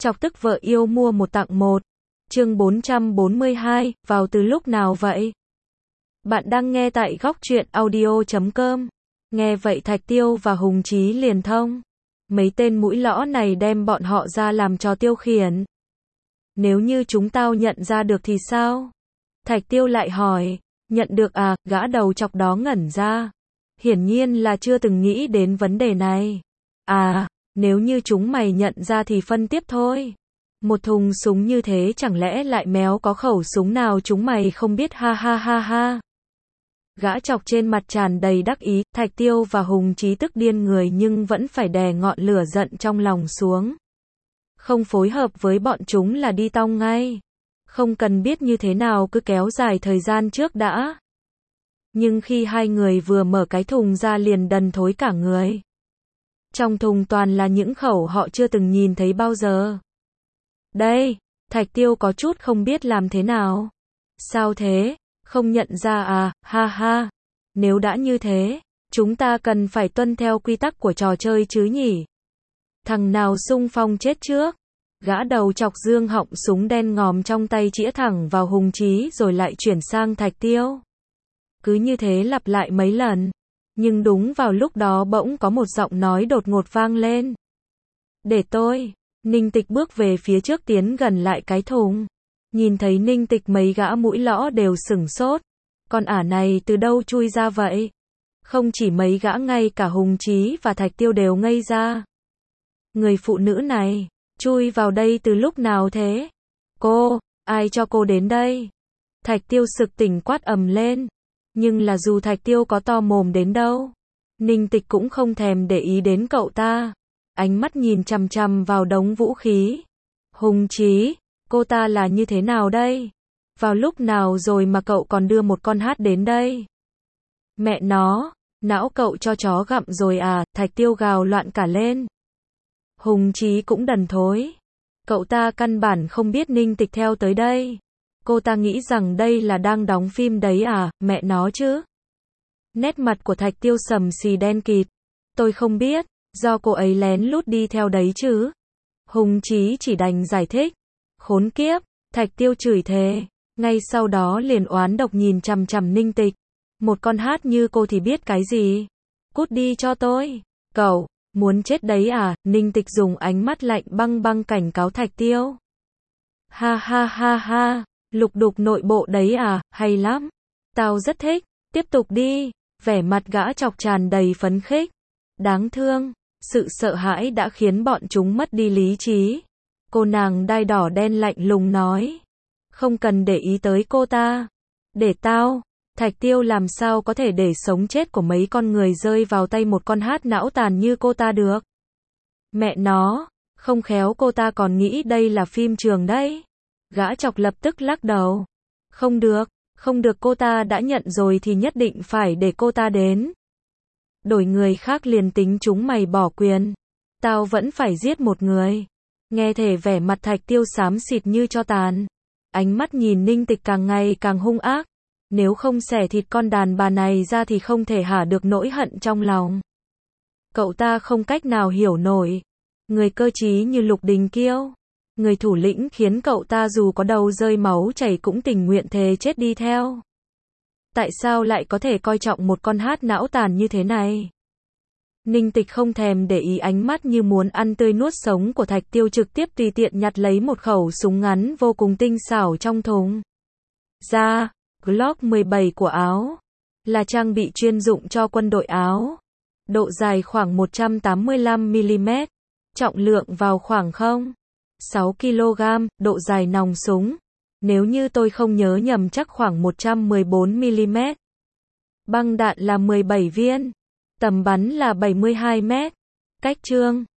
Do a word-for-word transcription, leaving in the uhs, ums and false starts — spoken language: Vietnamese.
Chọc tức vợ yêu mua một tặng một. Chương bốn trăm bốn mươi hai, vào từ lúc nào vậy? Bạn đang nghe tại góc truyện audio chấm com. Nghe vậy Thạch Tiêu và Hùng Chí liền thông. Mấy tên mũi lõ này đem bọn họ ra làm trò tiêu khiển. Nếu như chúng tao nhận ra được thì sao? Thạch Tiêu lại hỏi. Nhận được à, gã đầu chọc đó ngẩn ra. Hiển nhiên là chưa từng nghĩ đến vấn đề này. À, nếu như chúng mày nhận ra thì phân tiếp thôi. Một thùng súng như thế chẳng lẽ lại méo có khẩu súng nào chúng mày không biết, ha ha ha ha. Gã chọc trên mặt tràn đầy đắc ý, Thạch Tiêu và Hùng Chí tức điên người nhưng vẫn phải đè ngọn lửa giận trong lòng xuống. Không phối hợp với bọn chúng là đi tong ngay. Không cần biết như thế nào cứ kéo dài thời gian trước đã. Nhưng khi hai người vừa mở cái thùng ra liền đần thối cả người. Trong thùng toàn là những khẩu họ chưa từng nhìn thấy bao giờ. Đây, Thạch Tiêu có chút không biết làm thế nào. Sao thế? Không nhận ra à, ha ha. Nếu đã như thế, chúng ta cần phải tuân theo quy tắc của trò chơi chứ nhỉ? Thằng nào xung phong chết trước? Gã đầu chọc dương họng súng đen ngòm trong tay chĩa thẳng vào Hùng Chí rồi lại chuyển sang Thạch Tiêu. Cứ như thế lặp lại mấy lần. Nhưng đúng vào lúc đó bỗng có một giọng nói đột ngột vang lên. Để tôi. Ninh Tịch bước về phía trước tiến gần lại cái thùng. Nhìn thấy Ninh Tịch mấy gã mũi lõ đều sửng sốt. Con ả này từ đâu chui ra vậy? Không chỉ mấy gã, ngay cả Hùng Chí và Thạch Tiêu đều ngây ra. Người phụ nữ này, chui vào đây từ lúc nào thế? Cô, ai cho cô đến đây? Thạch Tiêu sực tỉnh quát ầm lên. Nhưng là dù Thạch Tiêu có to mồm đến đâu, Ninh Tịch cũng không thèm để ý đến cậu ta. Ánh mắt nhìn chằm chằm vào đống vũ khí. Hùng Chí, cô ta là như thế nào đây? Vào lúc nào rồi mà cậu còn đưa một con hát đến đây? Mẹ nó, não cậu cho chó gặm rồi à? Thạch Tiêu gào loạn cả lên. Hùng Chí cũng đần thối. Cậu ta căn bản không biết Ninh Tịch theo tới đây. Cô ta nghĩ rằng đây là đang đóng phim đấy à, mẹ nó chứ. Nét mặt của Thạch Tiêu sầm xì đen kịt. Tôi không biết, do cô ấy lén lút đi theo đấy chứ. Hùng Chí chỉ đành giải thích. Khốn kiếp, Thạch Tiêu chửi thề. Ngay sau đó liền oán độc nhìn chằm chằm Ninh Tịch. Một con hát như cô thì biết cái gì? Cút đi cho tôi. Cậu, muốn chết đấy à? Ninh Tịch dùng ánh mắt lạnh băng băng cảnh cáo Thạch Tiêu. Ha ha ha ha. Lục đục nội bộ đấy à, hay lắm. Tao rất thích, tiếp tục đi. Vẻ mặt gã chọc tràn đầy phấn khích. Đáng thương, sự sợ hãi đã khiến bọn chúng mất đi lý trí. Cô nàng đai đỏ đen lạnh lùng nói. Không cần để ý tới cô ta. Để tao. Thạch Tiêu làm sao có thể để sống chết của mấy con người rơi vào tay một con hát não tàn như cô ta được. Mẹ nó, không khéo cô ta còn nghĩ đây là phim trường đấy. Gã chọc lập tức lắc đầu. Không được, không được, cô ta đã nhận rồi thì nhất định phải để cô ta đến. Đổi người khác liền tính chúng mày bỏ quyền. Tao vẫn phải giết một người. Nghe thể vẻ mặt Thạch Tiêu xám xịt như tro tàn. Ánh mắt nhìn Ninh Tịch càng ngày càng hung ác. Nếu không xẻ thịt con đàn bà này ra thì không thể hả được nỗi hận trong lòng. Cậu ta không cách nào hiểu nổi. Người cơ trí như Lục Đình Kiêu. Người thủ lĩnh khiến cậu ta dù có đầu rơi máu chảy cũng tình nguyện thề chết đi theo. Tại sao lại có thể coi trọng một con hát não tàn như thế này? Ninh Tịch không thèm để ý ánh mắt như muốn ăn tươi nuốt sống của Thạch Tiêu, trực tiếp tùy tiện nhặt lấy một khẩu súng ngắn vô cùng tinh xảo trong thùng. Ra, Glock mười bảy của Áo. Là trang bị chuyên dụng cho quân đội Áo. Độ dài khoảng một trăm tám mươi lăm mi li mét. Trọng lượng vào khoảng không phẩy sáu ki lô gam, độ dài nòng súng. Nếu như tôi không nhớ nhầm chắc khoảng một trăm mười bốn mi li mét. Băng đạn là mười bảy viên. Tầm bắn là bảy mươi hai mét. Cách chương